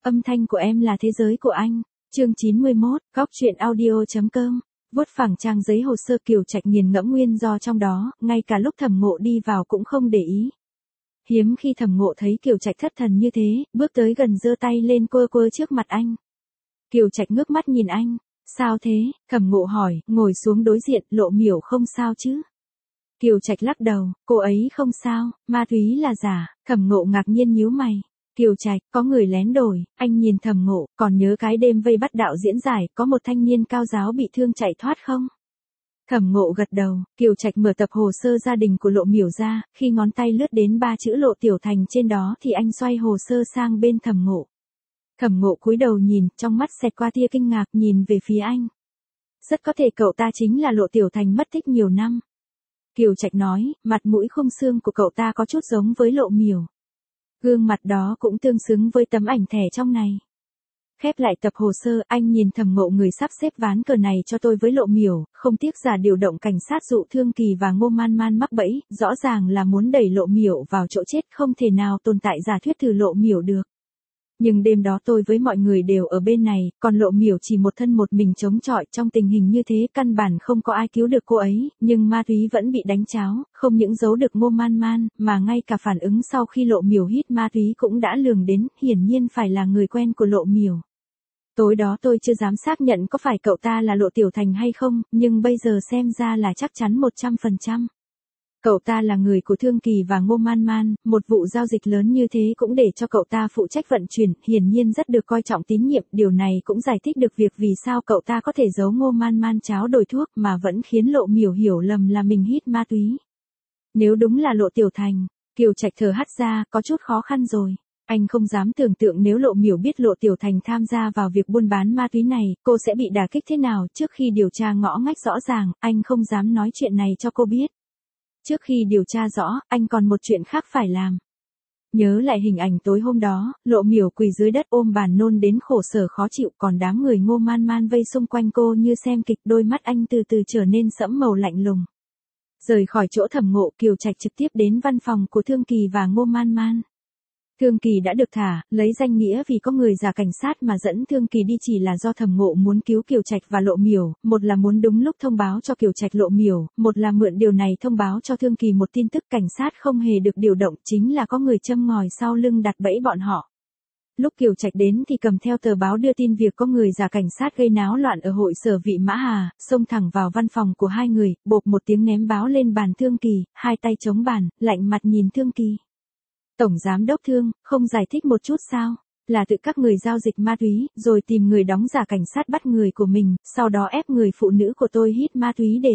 Âm thanh của em là thế giới của anh. Chương 91, góc truyện audio.com. Vuốt phẳng trang giấy hồ sơ, Kiều Trạch nghiền ngẫm nguyên do trong đó, ngay cả lúc Thẩm Ngộ đi vào cũng không để ý. Hiếm khi Thẩm Ngộ thấy Kiều Trạch thất thần như thế, bước tới gần giơ tay lên quơ quơ trước mặt anh. Kiều Trạch ngước mắt nhìn anh. Sao thế? Thẩm Ngộ hỏi, ngồi xuống đối diện. Lộ Miểu không sao chứ? Kiều Trạch lắc đầu, cô ấy không sao, ma túy là giả. Thẩm Ngộ ngạc nhiên nhíu mày. Kiều Trạch, có người lén đổi. Anh nhìn Thẩm Ngộ, còn nhớ cái đêm vây bắt đạo diễn giải, có một thanh niên cao giáo bị thương chạy thoát không? Thẩm Ngộ gật đầu. Kiều Trạch mở tập hồ sơ gia đình của Lộ Miểu ra, khi ngón tay lướt đến 3 chữ Lộ Tiểu Thành trên đó thì anh xoay hồ sơ sang bên Thẩm Ngộ. Thẩm Ngộ cúi đầu nhìn, trong mắt xẹt qua tia kinh ngạc, nhìn về phía anh. Rất có thể cậu ta chính là Lộ Tiểu Thành mất tích nhiều năm. Kiều Trạch nói, mặt mũi khung xương của cậu ta có chút giống với Lộ Miểu. Gương mặt đó cũng tương xứng với tấm ảnh thẻ trong này. Khép lại tập hồ sơ, anh nhìn Thẩm Ngộ, người sắp xếp ván cờ này cho tôi với Lộ Miểu, không tiếc giả điều động cảnh sát dụ Thương Kỳ và Ngô Man Man mắc bẫy, rõ ràng là muốn đẩy Lộ Miểu vào chỗ chết, không thể nào tồn tại giả thuyết từ Lộ Miểu được. Nhưng đêm đó tôi với mọi người đều ở bên này, còn Lộ Miểu chỉ một thân một mình chống chọi, trong tình hình như thế căn bản không có ai cứu được cô ấy, nhưng ma túy vẫn bị đánh cháo, không những giấu được Ngô Man Man, mà ngay cả phản ứng sau khi Lộ Miểu hít ma túy cũng đã lường đến, hiển nhiên phải là người quen của Lộ Miểu. Tối đó tôi chưa dám xác nhận có phải cậu ta là Lộ Tiểu Thành hay không, nhưng bây giờ xem ra là chắc chắn 100%. Cậu ta là người của Thương Kỳ và Ngô Man Man, một vụ giao dịch lớn như thế cũng để cho cậu ta phụ trách vận chuyển, hiển nhiên rất được coi trọng tín nhiệm, điều này cũng giải thích được việc vì sao cậu ta có thể giấu Ngô Man Man cháo đổi thuốc mà vẫn khiến Lộ Miểu hiểu lầm là mình hít ma túy. Nếu đúng là Lộ Tiểu Thành, Kiều Trạch thở hắt ra, có chút khó khăn rồi. Anh không dám tưởng tượng nếu Lộ Miểu biết Lộ Tiểu Thành tham gia vào việc buôn bán ma túy này, cô sẽ bị đả kích thế nào. Trước khi điều tra ngõ ngách rõ ràng, anh không dám nói chuyện này cho cô biết. Trước khi điều tra rõ, anh còn một chuyện khác phải làm. Nhớ lại hình ảnh tối hôm đó, Lộ Miểu quỳ dưới đất ôm bàn nôn đến khổ sở khó chịu, còn đám người Ngô Man Man vây xung quanh cô như xem kịch, đôi mắt anh từ từ trở nên sẫm màu lạnh lùng. Rời khỏi chỗ Thẩm Ngộ, Kiều Trạch trực tiếp đến văn phòng của Thương Kỳ và Ngô Man Man. Thương Kỳ đã được thả, lấy danh nghĩa vì có người giả cảnh sát mà dẫn Thương Kỳ đi chỉ là do Thẩm Ngộ muốn cứu Kiều Trạch và Lộ Miểu, một là muốn đúng lúc thông báo cho Kiều Trạch Lộ Miểu, một là mượn điều này thông báo cho Thương Kỳ một tin tức cảnh sát không hề được điều động, chính là có người châm ngòi sau lưng đặt bẫy bọn họ. Lúc Kiều Trạch đến thì cầm theo tờ báo đưa tin việc có người giả cảnh sát gây náo loạn ở hội sở Vị Mã Hà, xông thẳng vào văn phòng của hai người, bộp một tiếng ném báo lên bàn Thương Kỳ, hai tay chống bàn, lạnh mặt nhìn Thương Kỳ. Tổng giám đốc Thương, không giải thích một chút sao? Là tự các người giao dịch ma túy, rồi tìm người đóng giả cảnh sát bắt người của mình, sau đó ép người phụ nữ của tôi hít ma túy để.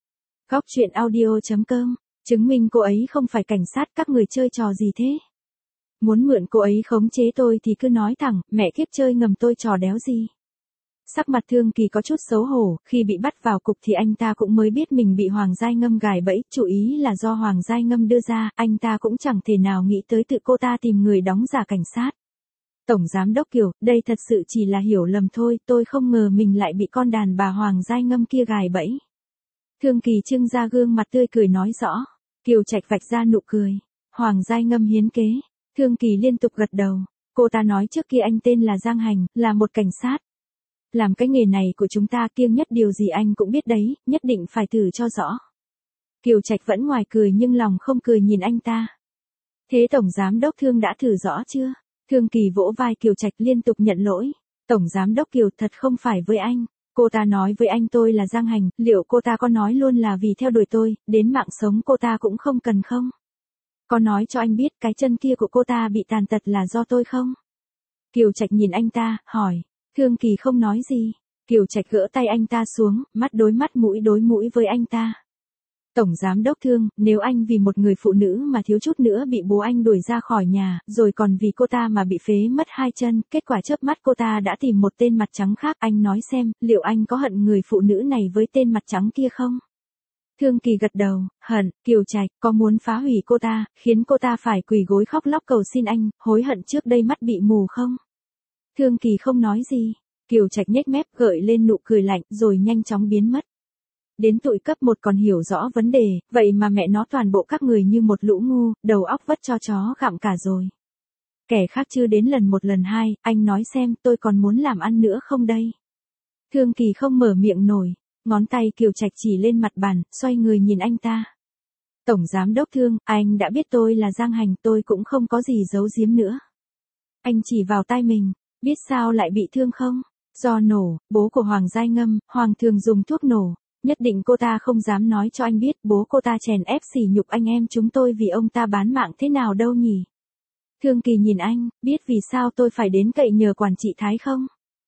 Góc truyện audio.com, chứng minh cô ấy không phải cảnh sát, các người chơi trò gì thế? Muốn mượn cô ấy khống chế tôi thì cứ nói thẳng, mẹ kiếp chơi ngầm tôi trò đéo gì. Sắc mặt Thương Kỳ có chút xấu hổ, khi bị bắt vào cục thì anh ta cũng mới biết mình bị Hoàng Giai Ngâm gài bẫy, chủ ý là do Hoàng Giai Ngâm đưa ra, anh ta cũng chẳng thể nào nghĩ tới tự cô ta tìm người đóng giả cảnh sát. Tổng giám đốc Kiều, đây thật sự chỉ là hiểu lầm thôi, tôi không ngờ mình lại bị con đàn bà Hoàng Giai Ngâm kia gài bẫy. Thương Kỳ trưng ra gương mặt tươi cười nói rõ. Kiều Trạch vạch ra nụ cười. Hoàng Giai Ngâm hiến kế. Thương Kỳ liên tục gật đầu. Cô ta nói trước kia anh tên là Giang Hành, là một cảnh sát. Làm cái nghề này của chúng ta kiêng nhất điều gì anh cũng biết đấy, nhất định phải thử cho rõ. Kiều Trạch vẫn ngoài cười nhưng lòng không cười nhìn anh ta. Thế Tổng Giám đốc Thương đã thử rõ chưa? Thương Kỳ vỗ vai Kiều Trạch liên tục nhận lỗi. Tổng Giám đốc Kiều, thật không phải với anh. Cô ta nói với anh tôi là Giang Hành, liệu cô ta có nói luôn là vì theo đuổi tôi, đến mạng sống cô ta cũng không cần không? Có nói cho anh biết cái chân kia của cô ta bị tàn tật là do tôi không? Kiều Trạch nhìn anh ta, hỏi. Thương Kỳ không nói gì. Kiều Trạch gỡ tay anh ta xuống, mắt đối mắt mũi đối mũi với anh ta. Tổng giám đốc Thương, nếu anh vì một người phụ nữ mà thiếu chút nữa bị bố anh đuổi ra khỏi nhà, rồi còn vì cô ta mà bị phế mất hai chân, kết quả chớp mắt cô ta đã tìm một tên mặt trắng khác, anh nói xem, liệu anh có hận người phụ nữ này với tên mặt trắng kia không? Thương Kỳ gật đầu, hận. Kiều Trạch, có muốn phá hủy cô ta, khiến cô ta phải quỳ gối khóc lóc cầu xin anh, hối hận trước đây mắt bị mù không? Thương Kỳ không nói gì. Kiều Trạch nhếch mép gợi lên nụ cười lạnh rồi nhanh chóng biến mất. Đến tụi cấp 1 còn hiểu rõ vấn đề, vậy mà mẹ nó toàn bộ các người như một lũ ngu, đầu óc vất cho chó gặm cả rồi. Kẻ khác chưa đến lần một lần hai, anh nói xem tôi còn muốn làm ăn nữa không đây? Thương Kỳ không mở miệng nổi, ngón tay Kiều Trạch chỉ lên mặt bàn, xoay người nhìn anh ta. Tổng giám đốc Thương, anh đã biết tôi là Giang Hành, tôi cũng không có gì giấu giếm nữa. Anh chỉ vào tai mình, biết sao lại bị thương không? Do nổ, bố của Hoàng Giai Ngâm, Hoàng thường dùng thuốc nổ. Nhất định cô ta không dám nói cho anh biết, bố cô ta chèn ép sỉ nhục anh em chúng tôi vì ông ta bán mạng thế nào đâu nhỉ? Thương Kỳ nhìn anh, biết vì sao tôi phải đến cậy nhờ quản trị Thái không?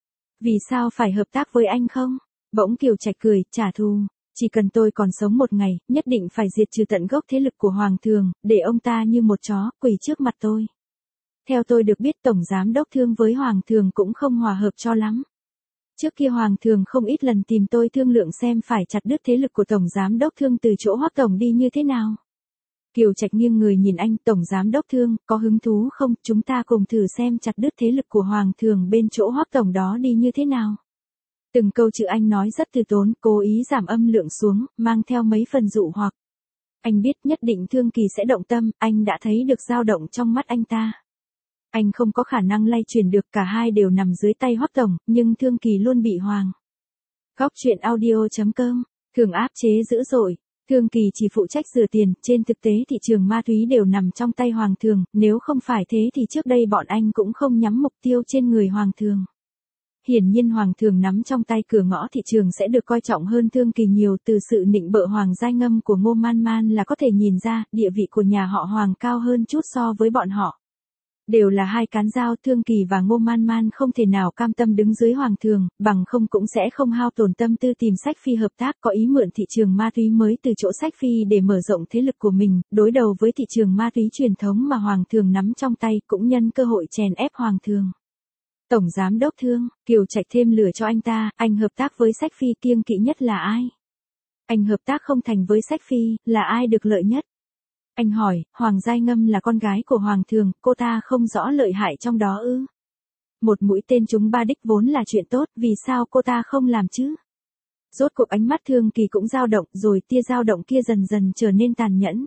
Vì sao phải hợp tác với anh không? Bỗng Kiều Trạch cười, trả thù. Chỉ cần tôi còn sống một ngày, nhất định phải diệt trừ tận gốc thế lực của Hoàng thường, để ông ta như một chó, quỳ trước mặt tôi. Theo tôi được biết Tổng Giám Đốc Thương với Hoàng thường cũng không hòa hợp cho lắm. Trước kia Hoàng thường không ít lần tìm tôi thương lượng xem phải chặt đứt thế lực của Tổng Giám Đốc Thương từ chỗ Hoắc Tổng đi như thế nào. Kiều Trạch nghiêng người nhìn anh, Tổng Giám Đốc Thương, có hứng thú không, chúng ta cùng thử xem chặt đứt thế lực của Hoàng thường bên chỗ Hoắc Tổng đó đi như thế nào. Từng câu chữ anh nói rất từ tốn, cố ý giảm âm lượng xuống, mang theo mấy phần dụ hoặc. Anh biết nhất định Thương Kỳ sẽ động tâm, anh đã thấy được dao động trong mắt anh ta. Anh không có khả năng lay chuyển được, cả hai đều nằm dưới tay Hoắc Tổng, nhưng Thương Kỳ luôn bị Hoàng. Góc truyện audio.com, thường áp chế dữ dội. Thương Kỳ chỉ phụ trách rửa tiền, trên thực tế thị trường ma túy đều nằm trong tay Hoàng thường, nếu không phải thế thì trước đây bọn anh cũng không nhắm mục tiêu trên người Hoàng thường. Hiển nhiên Hoàng thường nắm trong tay cửa ngõ thị trường sẽ được coi trọng hơn Thương Kỳ nhiều, từ sự nịnh bợ Hoàng Giai Ngâm của Ngô Man Man là có thể nhìn ra, địa vị của nhà họ Hoàng cao hơn chút so với bọn họ. Đều là hai cán dao, Thương Kỳ và Ngô Man Man không thể nào cam tâm đứng dưới Hoàng thường, bằng không cũng sẽ không hao tổn tâm tư tìm Sách Phi hợp tác, có ý mượn thị trường ma túy mới từ chỗ Sách Phi để mở rộng thế lực của mình, đối đầu với thị trường ma túy truyền thống mà Hoàng thường nắm trong tay, cũng nhân cơ hội chèn ép Hoàng thường. Tổng Giám Đốc Thương, Kiều Trạch thêm lửa cho anh ta, anh hợp tác với Sách Phi kiêng kỵ nhất là ai? Anh hợp tác không thành với Sách Phi, là ai được lợi nhất? Anh hỏi, Hoàng Giai Ngâm là con gái của Hoàng thường, cô ta không rõ lợi hại trong đó ư? Một mũi tên trúng ba đích vốn là chuyện tốt, vì sao cô ta không làm chứ? Rốt cuộc ánh mắt Thương Kỳ cũng dao động, rồi tia dao động kia dần dần trở nên tàn nhẫn.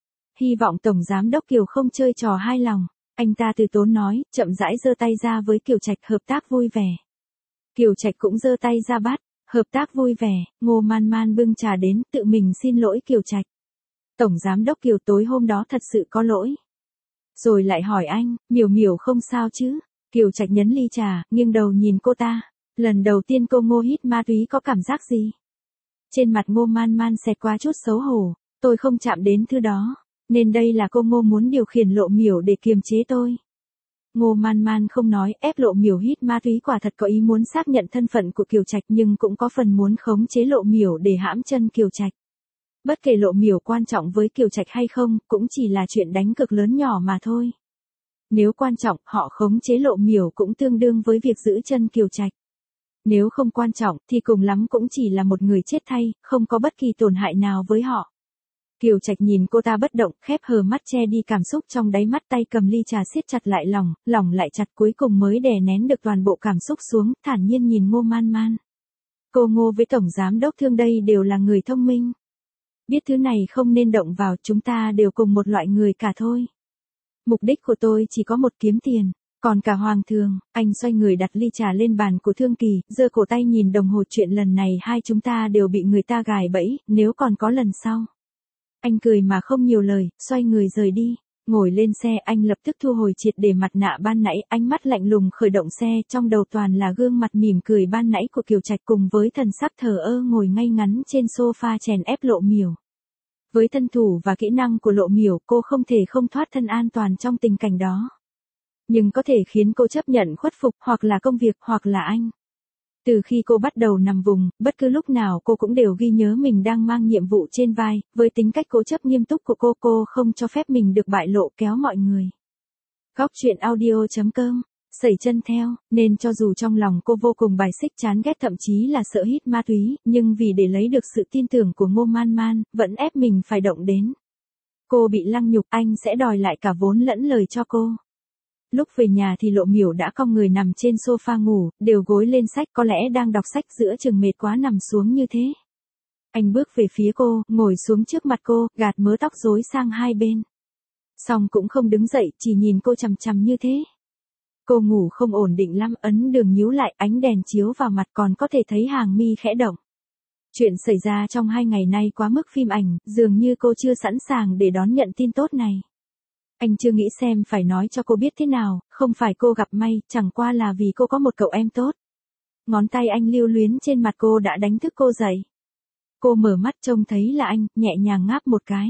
Hy vọng Tổng Giám Đốc Kiều không chơi trò hai lòng. Anh ta từ tốn nói, chậm rãi giơ tay ra với Kiều Trạch, hợp tác vui vẻ. Kiều Trạch cũng giơ tay ra bắt, hợp tác vui vẻ. Ngô Man Man bưng trà đến, tự mình xin lỗi Kiều Trạch. Tổng Giám Đốc Kiều, tối hôm đó thật sự có lỗi. Rồi lại hỏi anh, Miểu Miểu không sao chứ? Kiều Trạch nhấn ly trà, nghiêng đầu nhìn cô ta. Lần đầu tiên cô Ngô hít ma túy có cảm giác gì? Trên mặt Ngô Man Man xẹt qua chút xấu hổ, tôi không chạm đến thứ đó. Nên đây là cô Ngô muốn điều khiển Lộ Miểu để kiềm chế tôi. Ngô Man Man không nói, ép Lộ Miểu hít ma túy quả thật có ý muốn xác nhận thân phận của Kiều Trạch, nhưng cũng có phần muốn khống chế Lộ Miểu để hãm chân Kiều Trạch. Bất kể Lộ Miểu quan trọng với Kiều Trạch hay không, cũng chỉ là chuyện đánh cược lớn nhỏ mà thôi. Nếu quan trọng, họ khống chế Lộ Miểu cũng tương đương với việc giữ chân Kiều Trạch. Nếu không quan trọng, thì cùng lắm cũng chỉ là một người chết thay, không có bất kỳ tổn hại nào với họ. Kiều Trạch nhìn cô ta bất động, khép hờ mắt che đi cảm xúc trong đáy mắt, tay cầm ly trà siết chặt lại lòng lại chặt, cuối cùng mới đè nén được toàn bộ cảm xúc xuống, thản nhiên nhìn Ngô Man Man. Cô Ngô với Tổng Giám Đốc Thương đây đều là người thông minh. Biết thứ này không nên động vào, chúng ta đều cùng một loại người cả thôi. Mục đích của tôi chỉ có một, kiếm tiền. Còn cả Hoàng thường, anh xoay người đặt ly trà lên bàn của Thương Kỳ, giơ cổ tay nhìn đồng hồ, chuyện lần này hai chúng ta đều bị người ta gài bẫy, nếu còn có lần sau. Anh cười mà không nhiều lời, xoay người rời đi. Ngồi lên xe, anh lập tức thu hồi triệt để mặt nạ ban nãy, ánh mắt lạnh lùng khởi động xe, trong đầu toàn là gương mặt mỉm cười ban nãy của Kiều Trạch cùng với thần sắc thờ ơ ngồi ngay ngắn trên sofa chèn ép Lộ Miểu. Với thân thủ và kỹ năng của Lộ Miểu, cô không thể không thoát thân an toàn trong tình cảnh đó. Nhưng có thể khiến cô chấp nhận khuất phục, hoặc là công việc, hoặc là anh. Từ khi cô bắt đầu nằm vùng, bất cứ lúc nào cô cũng đều ghi nhớ mình đang mang nhiệm vụ trên vai, với tính cách cố chấp nghiêm túc của cô không cho phép mình được bại lộ kéo mọi người. Góc truyện audio.com, sẩy chân theo, nên cho dù trong lòng cô vô cùng bài xích chán ghét thậm chí là sợ hít ma túy, nhưng vì để lấy được sự tin tưởng của Ngô Man Man, vẫn ép mình phải động đến. Cô bị lăng nhục, anh sẽ đòi lại cả vốn lẫn lời cho cô. Lúc về nhà thì Lộ Miểu đã cong người nằm trên sofa ngủ, đều gối lên sách, có lẽ đang đọc sách, giữa chừng mệt quá nằm xuống như thế. Anh bước về phía cô, ngồi xuống trước mặt cô, gạt mớ tóc rối sang hai bên. Xong cũng không đứng dậy, chỉ nhìn cô chằm chằm như thế. Cô ngủ không ổn định lắm, ấn đường nhíu lại, ánh đèn chiếu vào mặt còn có thể thấy hàng mi khẽ động. Chuyện xảy ra trong 2 ngày nay quá mức phim ảnh, dường như cô chưa sẵn sàng để đón nhận tin tốt này. Anh chưa nghĩ xem phải nói cho cô biết thế nào, không phải cô gặp may, chẳng qua là vì cô có một cậu em tốt. Ngón tay anh lưu luyến trên mặt cô đã đánh thức cô dậy. Cô mở mắt trông thấy là anh, nhẹ nhàng ngáp một cái.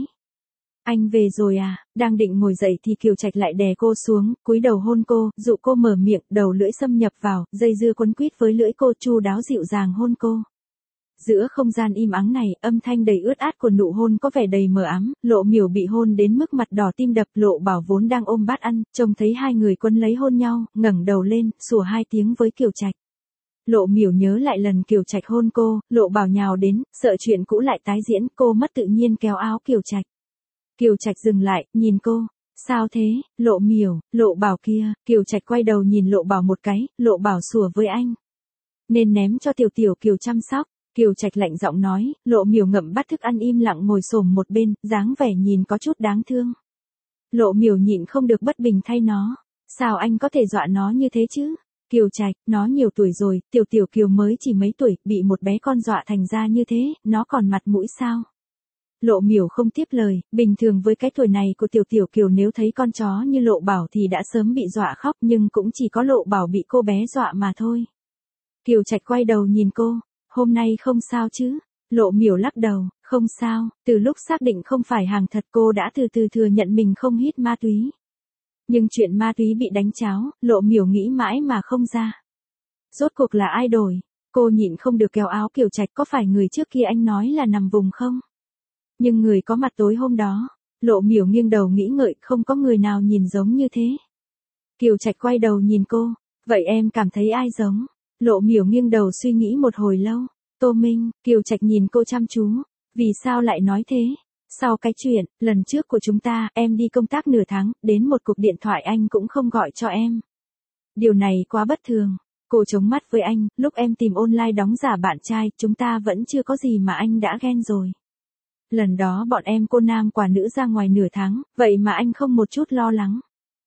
Anh về rồi à? Đang định ngồi dậy thì Kiều Trạch lại đè cô xuống, cúi đầu hôn cô, dụ cô mở miệng, đầu lưỡi xâm nhập vào, dây dưa quấn quýt với lưỡi cô, chu đáo dịu dàng hôn cô. Giữa không gian im ắng này, âm thanh đầy ướt át của nụ hôn có vẻ đầy mờ ám, Lộ Miểu bị hôn đến mức mặt đỏ tim đập, Lộ Bảo vốn đang ôm bát ăn, trông thấy hai người quấn lấy hôn nhau, ngẩng đầu lên, sủa 2 tiếng với Kiều Trạch. Lộ Miểu nhớ lại lần Kiều Trạch hôn cô, Lộ Bảo nhào đến, sợ chuyện cũ lại tái diễn, cô mất tự nhiên kéo áo Kiều Trạch. Kiều Trạch dừng lại, nhìn cô. Sao thế, Lộ Miểu, Lộ Bảo kia, Kiều Trạch quay đầu nhìn Lộ Bảo một cái, Lộ Bảo sủa với anh. Nên ném cho Tiểu Tiểu Kiều chăm sóc. Kiều Trạch lạnh giọng nói, Lộ Miểu ngậm bát thức ăn im lặng ngồi xổm một bên, dáng vẻ nhìn có chút đáng thương. Lộ Miểu nhịn không được bất bình thay nó. Sao anh có thể dọa nó như thế chứ? Kiều Trạch, nó nhiều tuổi rồi, Tiểu Tiểu Kiều mới chỉ mấy tuổi, bị một bé con dọa thành ra như thế, nó còn mặt mũi sao? Lộ Miểu không tiếp lời, bình thường với cái tuổi này của Tiểu Tiểu Kiều nếu thấy con chó như Lộ Bảo thì đã sớm bị dọa khóc, nhưng cũng chỉ có Lộ Bảo bị cô bé dọa mà thôi. Kiều Trạch quay đầu nhìn cô, hôm nay không sao chứ? Lộ Miểu lắc đầu, không sao, từ lúc xác định không phải hàng thật cô đã từ từ thừa nhận mình không hít ma túy. Nhưng chuyện ma túy bị đánh cháo, Lộ Miểu nghĩ mãi mà không ra. Rốt cuộc là ai đổi? Cô nhịn không được kéo áo Kiều Trạch, có phải người trước kia anh nói là nằm vùng không? Nhưng người có mặt tối hôm đó, Lộ Miểu nghiêng đầu nghĩ ngợi, không có người nào nhìn giống như thế. Kiều Trạch quay đầu nhìn cô, vậy em cảm thấy ai giống? Lộ Miểu nghiêng đầu suy nghĩ một hồi lâu. Tô Minh. Kiều Trạch nhìn cô chăm chú, vì sao lại nói thế? Sau cái chuyện, lần trước của chúng ta, em đi công tác nửa tháng, đến một cuộc điện thoại anh cũng không gọi cho em. Điều này quá bất thường. Cô chống mắt với anh, lúc em tìm online đóng giả bạn trai, chúng ta vẫn chưa có gì mà anh đã ghen rồi. Lần đó bọn em cô nam quả nữ ra ngoài nửa tháng, vậy mà anh không một chút lo lắng.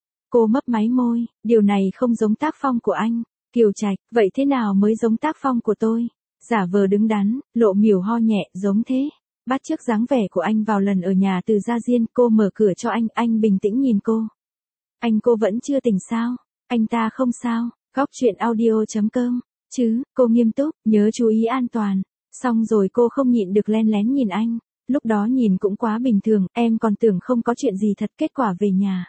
Cô mấp máy môi, điều này không giống tác phong của anh. Kiều Trạch, vậy thế nào mới giống tác phong của tôi? Giả vờ đứng đắn, Lộ Miểu ho nhẹ, giống thế. Bắt chước dáng vẻ của anh vào lần ở nhà Từ Gia Diên, cô mở cửa cho anh bình tĩnh nhìn cô. Anh cô vẫn chưa tỉnh sao? Anh ta không sao, Góc Chuyện Audio.com. Chứ, cô nghiêm túc, nhớ chú ý an toàn. Xong rồi cô không nhịn được len lén nhìn anh. Lúc đó nhìn cũng quá bình thường, em còn tưởng không có chuyện gì thật, kết quả về nhà.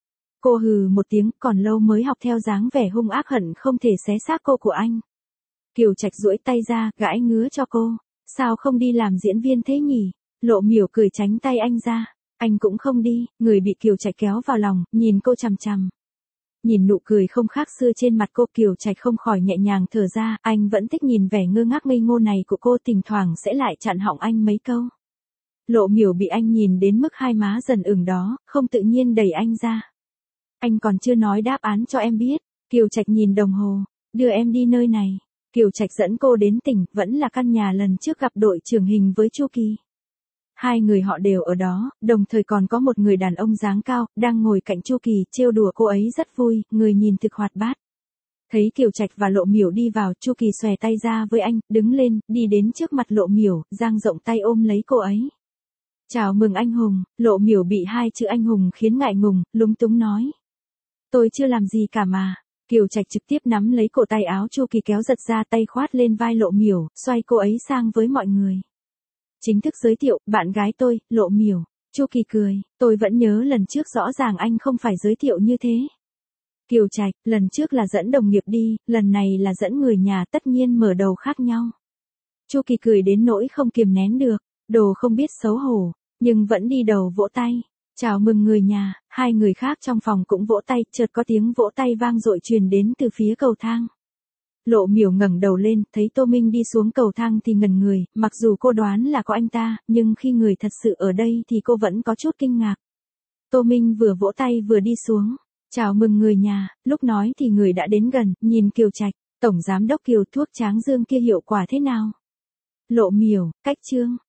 Cô hừ một tiếng, còn lâu mới học theo dáng vẻ hung ác hận không thể xé xác cô của anh. Kiều Trạch duỗi tay ra, gãi ngứa cho cô. Sao không đi làm diễn viên thế nhỉ? Lộ Miểu cười tránh tay anh ra. Anh cũng không đi, người bị Kiều Trạch kéo vào lòng, nhìn cô chằm chằm. Nhìn nụ cười không khác xưa trên mặt cô, Kiều Trạch không khỏi nhẹ nhàng thở ra, anh vẫn thích nhìn vẻ ngơ ngác ngây ngô này của cô, thỉnh thoảng sẽ lại chặn họng anh mấy câu. Lộ Miểu bị anh nhìn đến mức hai má dần ửng đó, không tự nhiên đẩy anh ra. Anh còn chưa nói đáp án cho em biết. Kiều Trạch nhìn đồng hồ, đưa em đi nơi này. Kiều Trạch dẫn cô đến tỉnh, vẫn là căn nhà lần trước gặp đội trưởng Hình với Chu Kỳ. Hai người họ đều ở đó, đồng thời còn có một người đàn ông dáng cao, đang ngồi cạnh Chu Kỳ, trêu đùa cô ấy rất vui, người nhìn thực hoạt bát. Thấy Kiều Trạch và Lộ Miểu đi vào, Chu Kỳ xòe tay ra với anh, đứng lên, đi đến trước mặt Lộ Miểu, dang rộng tay ôm lấy cô ấy. Chào mừng anh hùng. Lộ Miểu bị hai chữ anh hùng khiến ngại ngùng, lúng túng nói. Tôi chưa làm gì cả mà. Kiều Trạch trực tiếp nắm lấy cổ tay áo Chu Kỳ kéo giật ra, tay khoát lên vai Lộ Miểu, xoay cô ấy sang với mọi người. Chính thức giới thiệu, bạn gái tôi, Lộ Miểu. Chu Kỳ cười, tôi vẫn nhớ lần trước rõ ràng anh không phải giới thiệu như thế. Kiều Trạch, lần trước là dẫn đồng nghiệp đi, lần này là dẫn người nhà, tất nhiên mở đầu khác nhau. Chu Kỳ cười đến nỗi không kiềm nén được, đồ không biết xấu hổ, nhưng vẫn đi đầu vỗ tay. Chào mừng người nhà. Hai người khác trong phòng cũng vỗ tay, chợt có tiếng vỗ tay vang dội truyền đến từ phía cầu thang. Lộ Miểu ngẩng đầu lên, thấy Tô Minh đi xuống cầu thang thì ngẩn người, mặc dù cô đoán là có anh ta, nhưng khi người thật sự ở đây thì cô vẫn có chút kinh ngạc. Tô Minh vừa vỗ tay vừa đi xuống. Chào mừng người nhà, lúc nói thì người đã đến gần, nhìn Kiều Trạch, tổng giám đốc Kiều, thuốc tráng dương kia hiệu quả thế nào? Lộ Miểu, cách chương.